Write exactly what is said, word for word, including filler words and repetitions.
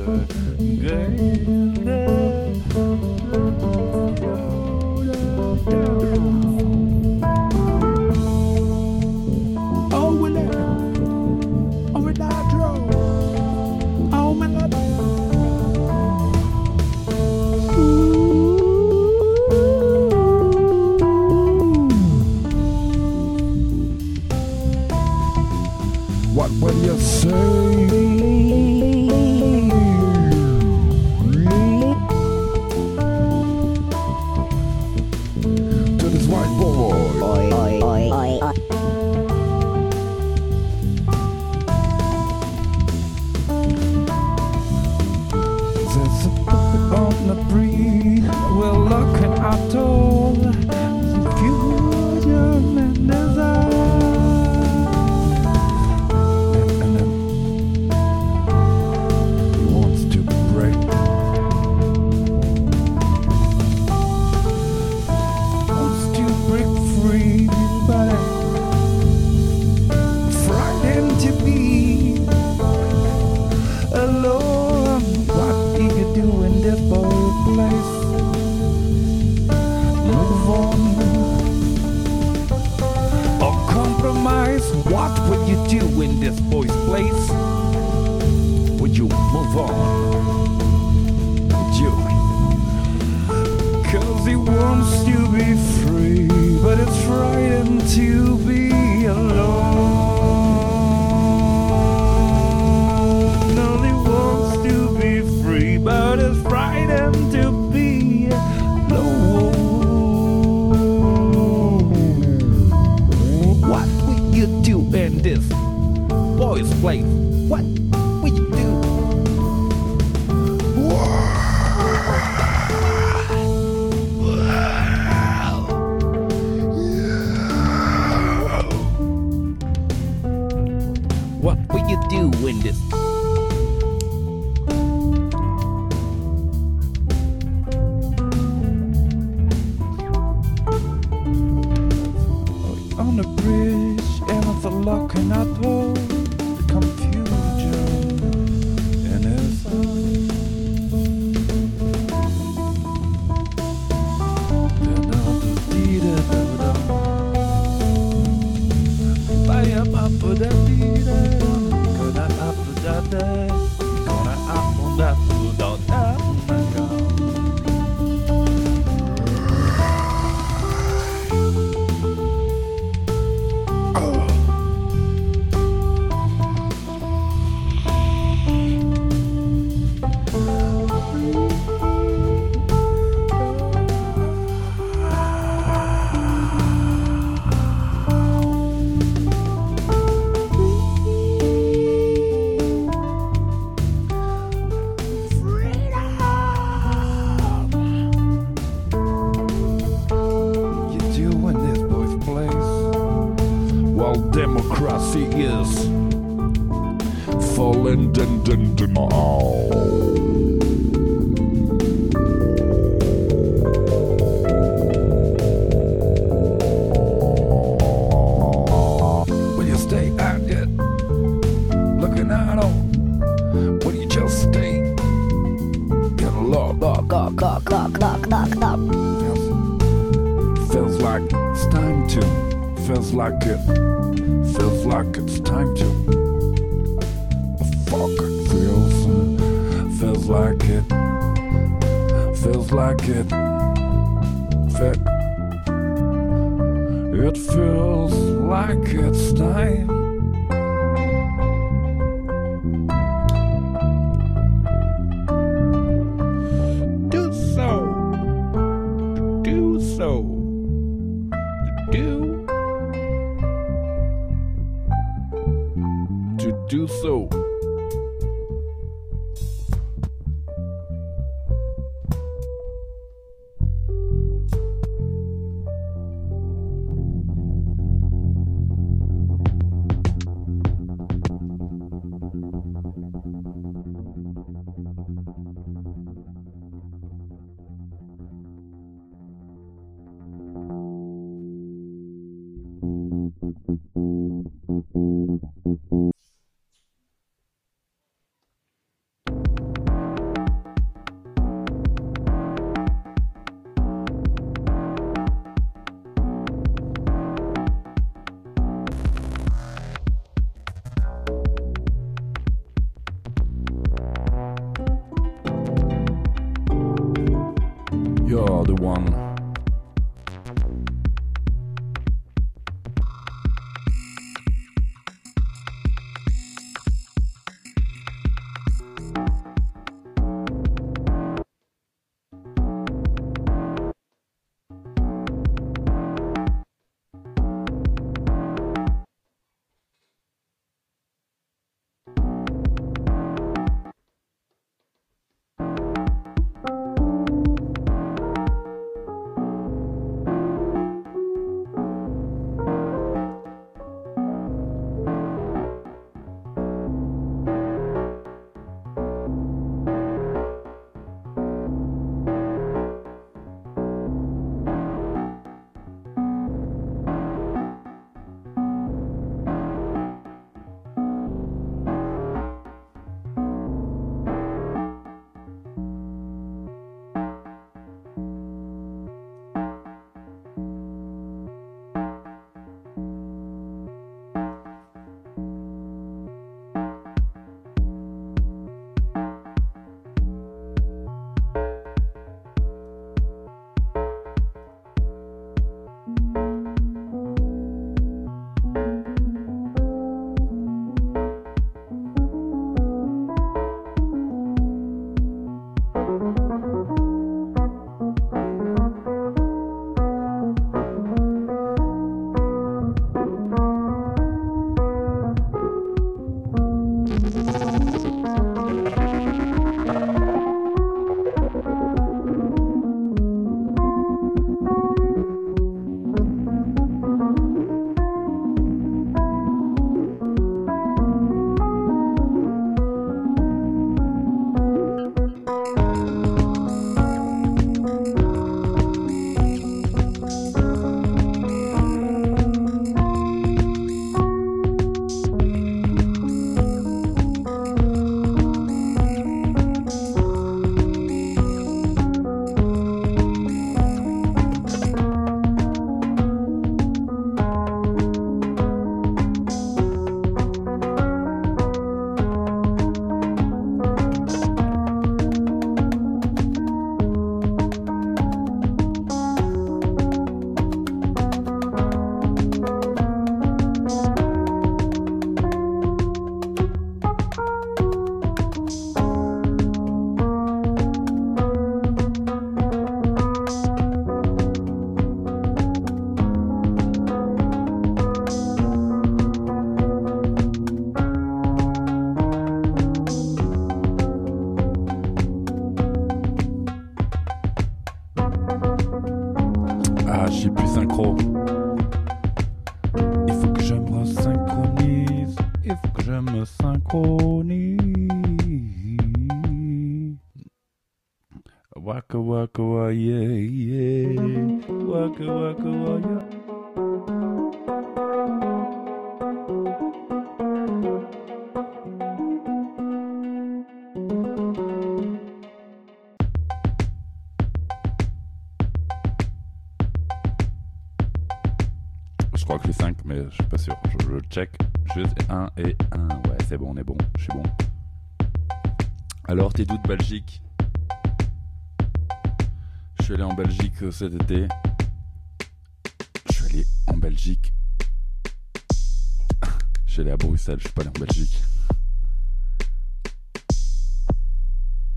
What will you say to this white boy? Oi, oi, oi, oi, oi. There's a puppet on the breed. We're looking at all confusion and desire. What would you do in this boy's place? Would you move on? Would you? Cause he wants to be free, but it's frightening to be alone. No, he wants to be free, but it's frightening to be alone. What would you do in this boy's place? What would you do? What would you do in this? On the bridge, and it's a looking at all the confusion in his eyes. Democracy is falling dun, dun, dun, oh. Will you stay at it? Looking at all? Will you just stay? Get a lot, lot, Go, go, go, go, go, go. feels, feels like it's time to. Feels like it, feels like it's time to. Fuck it feels, feels like it, feels like it. Fit. It feels like it's time. Do so, do so, do. To do so. You're the one. Ah, je suis plus synchro. Il faut que je me synchronise. Il faut que je me synchronise. Waka waka wa yeah yeah. Waka waka wa yeah. Je crois que les cinq, mais je suis pas sûr. Je, je check. Juste un et un. Ouais, c'est bon, on est bon. Je suis bon. Alors, tes doutes Belgique? Je suis allé en Belgique cet été. Je suis allé en Belgique. Je suis allé à Bruxelles, je suis pas allé en Belgique.